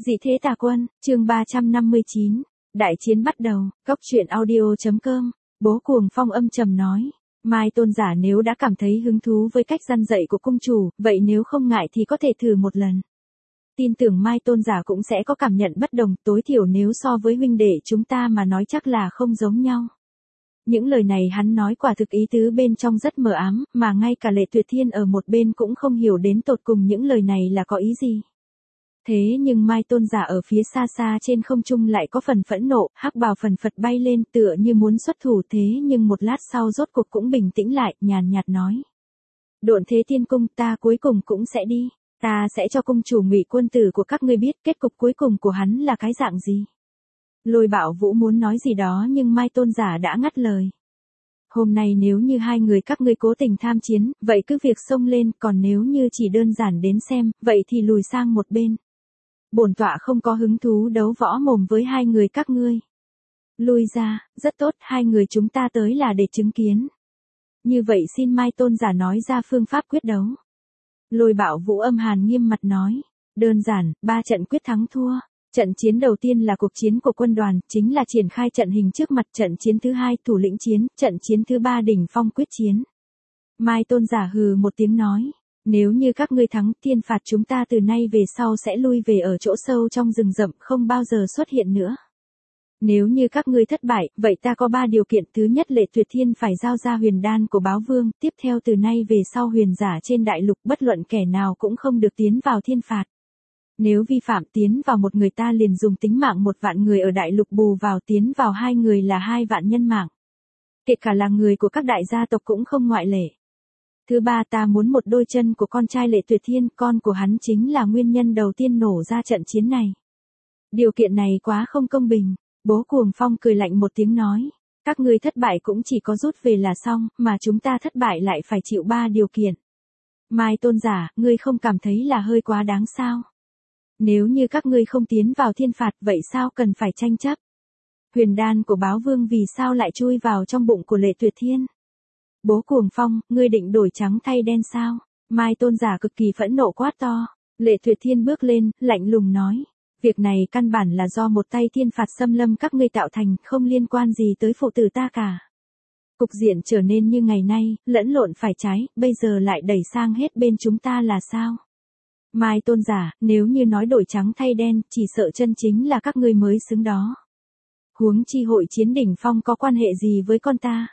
Dị thế tà quân, chương 359. Đại chiến bắt đầu, góc truyện audio.com. Bố Cuồng Phong âm trầm nói. Mai Tôn giả nếu đã cảm thấy hứng thú với cách răn dạy của cung chủ, vậy nếu không ngại thì có thể thử một lần. Tin tưởng Mai Tôn giả cũng sẽ có cảm nhận bất đồng, tối thiểu nếu so với huynh đệ chúng ta mà nói chắc là không giống nhau. Những lời này hắn nói quả thực ý tứ bên trong rất mờ ám, mà ngay cả Lệ Tuyệt Thiên ở một bên cũng không hiểu đến tột cùng những lời này là có ý gì. Thế nhưng Mai Tôn giả ở phía xa xa trên không trung lại có phần phẫn nộ, hắc bào phần phật bay lên tựa như muốn xuất thủ, thế nhưng một lát sau rốt cuộc cũng bình tĩnh lại, nhàn nhạt nói. Độn Thế Tiên Cung, ta cuối cùng cũng sẽ đi, ta sẽ cho cung chủ Ngụy quân tử của các ngươi biết kết cục cuối cùng của hắn là cái dạng gì. Lôi Bảo Vũ muốn nói gì đó nhưng Mai Tôn giả đã ngắt lời. Hôm nay nếu như hai người các ngươi cố tình tham chiến, vậy cứ việc xông lên, còn nếu như chỉ đơn giản đến xem, vậy thì lùi sang một bên. Bổn tọa không có hứng thú đấu võ mồm với hai người các ngươi. Lui ra, rất tốt, hai người chúng ta tới là để chứng kiến. Như vậy xin Mai Tôn giả nói ra phương pháp quyết đấu. Lôi Bảo Vũ âm hàn nghiêm mặt nói. Đơn giản, 3 trận quyết thắng thua. Trận chiến đầu tiên là cuộc chiến của quân đoàn, chính là triển khai trận hình trước mặt. Trận chiến thứ hai thủ lĩnh chiến, trận chiến thứ ba đỉnh phong quyết chiến. Mai Tôn giả hừ một tiếng nói. Nếu như các ngươi thắng, thiên phạt chúng ta từ nay về sau sẽ lui về ở chỗ sâu trong rừng rậm, không bao giờ xuất hiện nữa. Nếu như các ngươi thất bại, vậy ta có 3 điều kiện. Thứ nhất, Lệ Tuyệt Thiên phải giao ra huyền đan của Báo Vương. Tiếp theo, từ nay về sau huyền giả trên đại lục bất luận kẻ nào cũng không được tiến vào thiên phạt. Nếu vi phạm tiến vào một người ta liền dùng tính mạng 1 vạn người ở đại lục bù vào, tiến vào 2 người là 2 vạn nhân mạng. Kể cả là người của các đại gia tộc cũng không ngoại lệ. Thứ ba, ta muốn một đôi chân của con trai Lệ Tuyệt Thiên, con của hắn chính là nguyên nhân đầu tiên nổ ra trận chiến này. Điều kiện này quá không công bình. Bố Cuồng Phong cười lạnh một tiếng nói. Các ngươi thất bại cũng chỉ có rút về là xong, mà chúng ta thất bại lại phải chịu 3 điều kiện. Mai Tôn giả, ngươi không cảm thấy là hơi quá đáng sao? Nếu như các ngươi không tiến vào thiên phạt, vậy sao cần phải tranh chấp? Huyền đan của Báo Vương vì sao lại chui vào trong bụng của Lệ Tuyệt Thiên? Bố Cuồng Phong, ngươi định đổi trắng thay đen sao? Mai Tôn giả cực kỳ phẫn nộ quát to. Lệ Tuyệt Thiên bước lên, lạnh lùng nói. Việc này căn bản là do một tay thiên phạt xâm lâm các ngươi tạo thành, không liên quan gì tới phụ tử ta cả. Cục diện trở nên như ngày nay, lẫn lộn phải trái, bây giờ lại đẩy sang hết bên chúng ta là sao? Mai Tôn giả, nếu như nói đổi trắng thay đen, chỉ sợ chân chính là các ngươi mới xứng đó. Huống chi hội chiến đỉnh phong có quan hệ gì với con ta?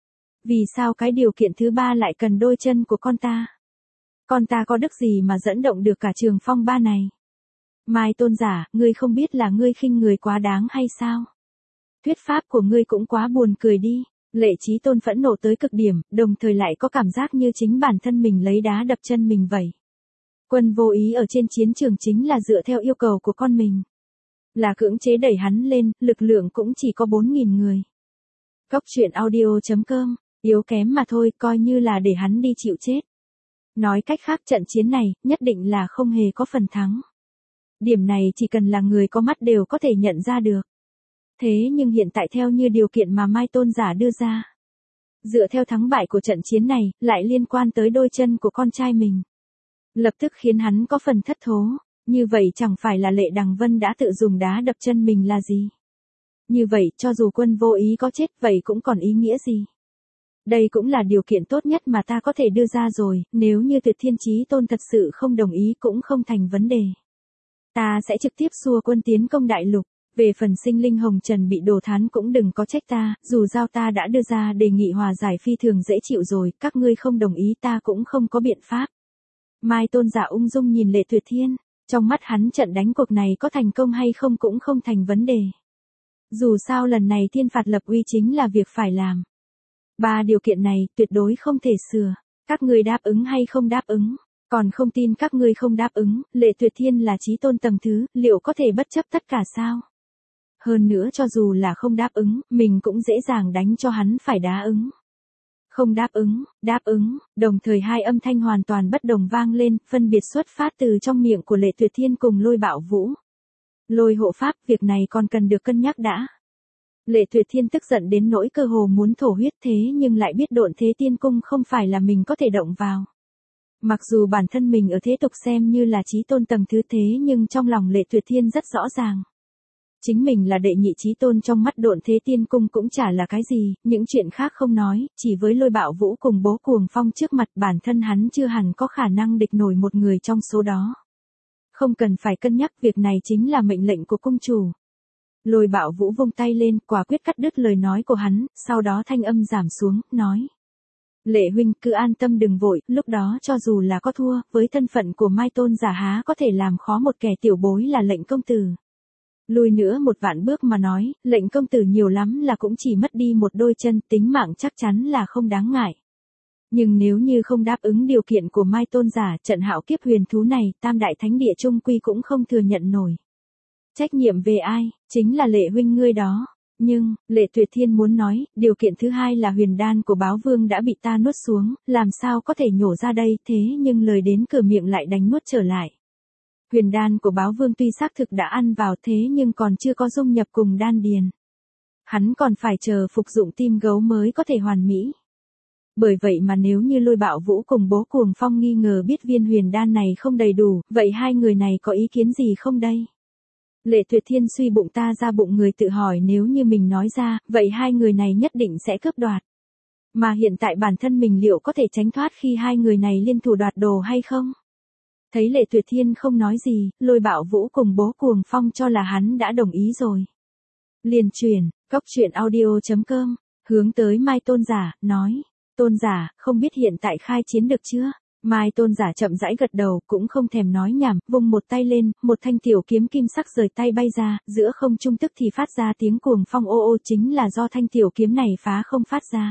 Vì sao cái điều kiện thứ ba lại cần đôi chân của con ta? Con ta có đức gì mà dẫn động được cả trường phong ba này? Mai Tôn giả, ngươi không biết là ngươi khinh người quá đáng hay sao? Thuyết pháp của ngươi cũng quá buồn cười đi. Lệ Chí Tôn phẫn nộ tới cực điểm, đồng thời lại có cảm giác như chính bản thân mình lấy đá đập chân mình vậy. Quân vô ý ở trên chiến trường chính là dựa theo yêu cầu của con mình. Là cưỡng chế đẩy hắn lên, lực lượng cũng chỉ có 4.000 người. Góc truyện audio.com, yếu kém mà thôi, coi như là để hắn đi chịu chết. Nói cách khác, trận chiến này, nhất định là không hề có phần thắng. Điểm này chỉ cần là người có mắt đều có thể nhận ra được. Thế nhưng hiện tại theo như điều kiện mà Mai Tôn giả đưa ra. Dựa theo thắng bại của trận chiến này, lại liên quan tới đôi chân của con trai mình. Lập tức khiến hắn có phần thất thố, như vậy chẳng phải là Lệ Đằng Vân đã tự dùng đá đập chân mình là gì? Như vậy, cho dù quân vô ý có chết, vậy cũng còn ý nghĩa gì? Đây cũng là điều kiện tốt nhất mà ta có thể đưa ra rồi, nếu như Tuyệt Thiên Chí Tôn thật sự không đồng ý cũng không thành vấn đề. Ta sẽ trực tiếp xua quân tiến công đại lục, về phần sinh linh hồng trần bị đổ thán cũng đừng có trách ta, dù giao ta đã đưa ra đề nghị hòa giải phi thường dễ chịu rồi, các ngươi không đồng ý ta cũng không có biện pháp. Mai Tôn giả ung dung nhìn Lệ Tuyệt Thiên, trong mắt hắn trận đánh cuộc này có thành công hay không cũng không thành vấn đề. Dù sao lần này thiên phạt lập uy chính là việc phải làm. 3 điều kiện này tuyệt đối không thể sửa, các ngươi đáp ứng hay không đáp ứng? Còn không tin các ngươi không đáp ứng, Lệ Tuyệt Thiên là chí tôn tầng thứ, liệu có thể bất chấp tất cả sao? Hơn nữa cho dù là không đáp ứng, mình cũng dễ dàng đánh cho hắn phải đáp ứng. Không đáp ứng, đồng thời 2 âm thanh hoàn toàn bất đồng vang lên, phân biệt xuất phát từ trong miệng của Lệ Tuyệt Thiên cùng Lôi Bảo Vũ. Lôi hộ pháp, việc này còn cần được cân nhắc đã. Lệ Tuyệt Thiên tức giận đến nỗi cơ hồ muốn thổ huyết, thế nhưng lại biết Độn Thế Tiên Cung không phải là mình có thể động vào. Mặc dù bản thân mình ở thế tục xem như là chí tôn tầng thứ thế nhưng trong lòng Lệ Tuyệt Thiên rất rõ ràng. Chính mình là đệ nhị chí tôn trong mắt Độn Thế Tiên Cung cũng chả là cái gì, những chuyện khác không nói, chỉ với Lôi Bạo Vũ cùng Bố Cuồng Phong trước mặt bản thân hắn chưa hẳn có khả năng địch nổi một người trong số đó. Không cần phải cân nhắc, việc này chính là mệnh lệnh của cung chủ. Lôi Bạo Vũ vung tay lên, quả quyết cắt đứt lời nói của hắn, sau đó thanh âm giảm xuống, nói. Lệ huynh cứ an tâm đừng vội, lúc đó cho dù là có thua, với thân phận của Mai Tôn giả há có thể làm khó một kẻ tiểu bối là Lệnh công tử. Lùi nữa một vạn bước mà nói, Lệnh công tử nhiều lắm là cũng chỉ mất đi một đôi chân, tính mạng chắc chắn là không đáng ngại. Nhưng nếu như không đáp ứng điều kiện của Mai Tôn giả, trận hạo kiếp huyền thú này, Tam Đại Thánh Địa Trung Quy cũng không thừa nhận nổi. Trách nhiệm về ai, chính là Lệ huynh ngươi đó. Nhưng, Lệ Tuyệt Thiên muốn nói, điều kiện thứ hai là huyền đan của Báo Vương đã bị ta nuốt xuống, làm sao có thể nhổ ra đây, thế nhưng lời đến cửa miệng lại đánh nuốt trở lại. Huyền đan của Báo Vương tuy xác thực đã ăn vào thế nhưng còn chưa có dung nhập cùng đan điền. Hắn còn phải chờ phục dụng tim gấu mới có thể hoàn mỹ. Bởi vậy mà nếu như Lôi Bạo Vũ cùng Bố Cuồng Phong nghi ngờ biết viên huyền đan này không đầy đủ, vậy hai người này có ý kiến gì không đây? Lệ Tuyệt Thiên suy bụng ta ra bụng người tự hỏi nếu như mình nói ra, vậy hai người này nhất định sẽ cướp đoạt. Mà hiện tại bản thân mình liệu có thể tránh thoát khi hai người này liên thủ đoạt đồ hay không? Thấy Lệ Tuyệt Thiên không nói gì, Lôi Bạo Vũ cùng Bố Cuồng Phong cho là hắn đã đồng ý rồi. Liền chuyển, coctruyện.audio.com, hướng tới Mai Tôn giả, nói. Tôn giả, không biết hiện tại khai chiến được chưa? Mai Tôn giả chậm rãi gật đầu, cũng không thèm nói nhảm, vung một tay lên, một thanh tiểu kiếm kim sắc rời tay bay ra, giữa không trung tức thì phát ra tiếng cuồng phong ô ô, chính là do thanh tiểu kiếm này phá không phát ra.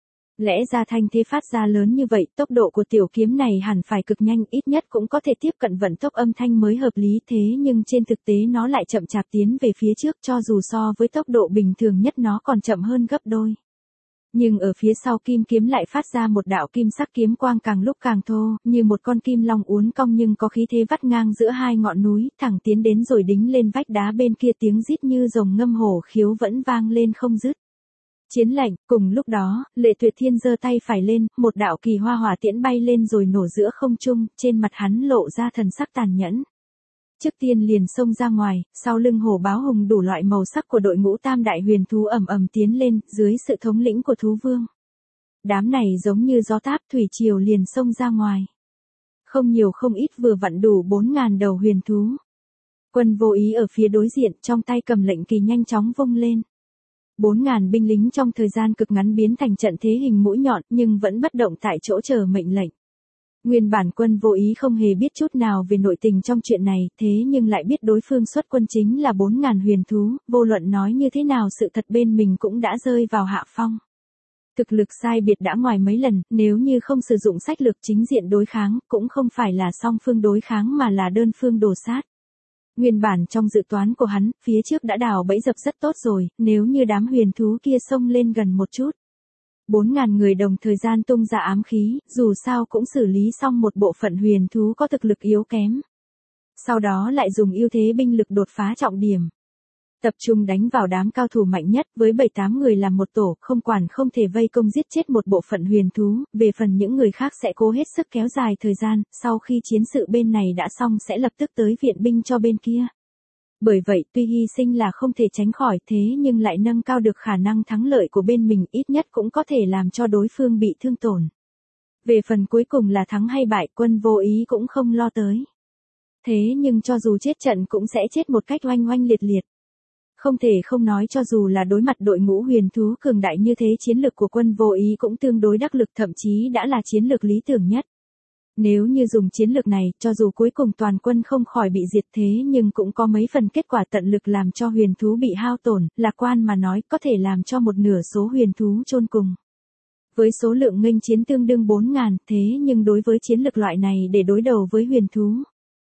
Lẽ ra thanh thế phát ra lớn như vậy, tốc độ của tiểu kiếm này hẳn phải cực nhanh, ít nhất cũng có thể tiếp cận vận tốc âm thanh mới hợp lý, thế nhưng trên thực tế nó lại chậm chạp tiến về phía trước, cho dù so với tốc độ bình thường nhất nó còn chậm hơn gấp đôi. Nhưng ở phía sau kim kiếm lại phát ra một đạo kim sắc kiếm quang càng lúc càng thô, như một con kim long uốn cong nhưng có khí thế vắt ngang giữa hai ngọn núi, thẳng tiến đến rồi đính lên vách đá bên kia, tiếng rít như rồng ngâm hổ khiếu vẫn vang lên không dứt. Chiến lệnh, cùng lúc đó, Lệ Tuyệt Thiên giơ tay phải lên, một đạo kỳ hoa hỏa tiễn bay lên rồi nổ giữa không trung, trên mặt hắn lộ ra thần sắc tàn nhẫn. Trước tiên liền xông ra ngoài, sau lưng hổ báo hùng đủ loại màu sắc của đội ngũ tam đại huyền thú ầm ầm tiến lên, dưới sự thống lĩnh của thú vương. Đám này giống như gió táp thủy triều liền xông ra ngoài. Không nhiều không ít vừa vặn đủ 4.000 đầu huyền thú. Quân Vô Ý ở phía đối diện trong tay cầm lệnh kỳ nhanh chóng vung lên. 4.000 binh lính trong thời gian cực ngắn biến thành trận thế hình mũi nhọn nhưng vẫn bất động tại chỗ chờ mệnh lệnh. Nguyên bản Quân Vô Ý không hề biết chút nào về nội tình trong chuyện này, thế nhưng lại biết đối phương xuất quân chính là 4.000 huyền thú, vô luận nói như thế nào sự thật bên mình cũng đã rơi vào hạ phong. Thực lực sai biệt đã ngoài mấy lần, nếu như không sử dụng sách lược chính diện đối kháng, cũng không phải là song phương đối kháng mà là đơn phương đổ sát. Nguyên bản trong dự toán của hắn, phía trước đã đào bẫy dập rất tốt rồi, nếu như đám huyền thú kia xông lên gần một chút. 4.000 người đồng thời gian tung ra ám khí, dù sao cũng xử lý xong một bộ phận huyền thú có thực lực yếu kém. Sau đó lại dùng ưu thế binh lực đột phá trọng điểm. Tập trung đánh vào đám cao thủ mạnh nhất với 7-8 người làm một tổ, không quản không thể vây công giết chết một bộ phận huyền thú, về phần những người khác sẽ cố hết sức kéo dài thời gian, sau khi chiến sự bên này đã xong sẽ lập tức tới viện binh cho bên kia. Bởi vậy tuy hy sinh là không thể tránh khỏi thế nhưng lại nâng cao được khả năng thắng lợi của bên mình, ít nhất cũng có thể làm cho đối phương bị thương tổn. Về phần cuối cùng là thắng hay bại, Quân Vô Ý cũng không lo tới. Thế nhưng cho dù chết trận cũng sẽ chết một cách oanh oanh liệt liệt. Không thể không nói cho dù là đối mặt đội ngũ huyền thú cường đại như thế chiến lược của Quân Vô Ý cũng tương đối đắc lực, thậm chí đã là chiến lược lý tưởng nhất. Nếu như dùng chiến lược này, cho dù cuối cùng toàn quân không khỏi bị diệt thế nhưng cũng có mấy phần kết quả tận lực làm cho huyền thú bị hao tổn, lạc quan mà nói có thể làm cho một nửa số huyền thú chôn cùng. Với số lượng nghênh chiến tương đương 4.000, thế nhưng đối với chiến lược loại này để đối đầu với huyền thú.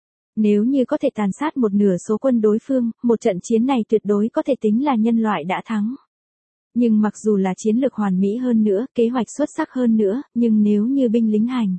Nếu như có thể tàn sát một nửa số quân đối phương, một trận chiến này tuyệt đối có thể tính là nhân loại đã thắng. Nhưng mặc dù là chiến lược hoàn mỹ hơn nữa, kế hoạch xuất sắc hơn nữa, nhưng nếu như binh lính hành.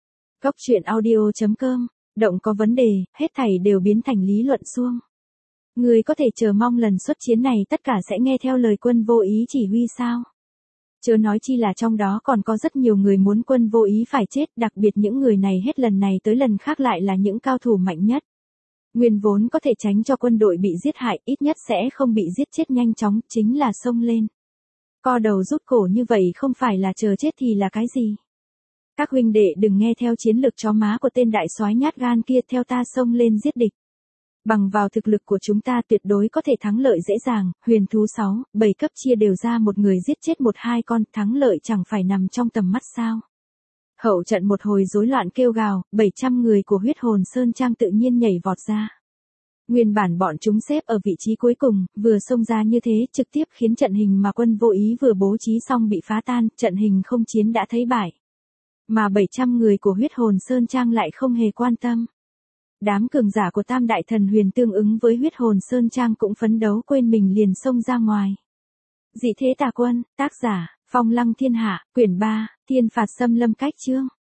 Coctruyện.audio.com, động có vấn đề, hết thảy đều biến thành lý luận suông. Người có thể chờ mong lần xuất chiến này tất cả sẽ nghe theo lời Quân Vô Ý chỉ huy sao? Chớ nói chi là trong đó còn có rất nhiều người muốn quân vô ý phải chết, đặc biệt những người này hết lần này tới lần khác lại là những cao thủ mạnh nhất. Nguyên vốn có thể tránh cho quân đội bị giết hại, ít nhất sẽ không bị giết chết nhanh chóng, chính là xông lên. Co đầu rút cổ như vậy không phải là chờ chết thì là cái gì? Các huynh đệ đừng nghe theo chiến lược chó má của tên đại soái nhát gan kia, theo ta xông lên giết địch. Bằng vào thực lực của chúng ta tuyệt đối có thể thắng lợi dễ dàng, huyền thú 6, 7 cấp chia đều ra một người giết chết 1-2 con, thắng lợi chẳng phải nằm trong tầm mắt sao. Hậu trận một hồi rối loạn kêu gào, 700 người của huyết hồn Sơn Trang tự nhiên nhảy vọt ra. Nguyên bản bọn chúng xếp ở vị trí cuối cùng, vừa xông ra như thế trực tiếp khiến trận hình mà quân vô ý vừa bố trí xong bị phá tan, trận hình không chiến đã thấy bại. Mà 700 người của huyết hồn Sơn Trang lại không hề quan tâm. Đám cường giả của Tam Đại Thần Huyền tương ứng với huyết hồn Sơn Trang cũng phấn đấu quên mình liền xông ra ngoài. Dị thế tà quân, tác giả, Phong Lăng Thiên Hạ, quyển 3, Thiên phạt xâm lâm cách chương.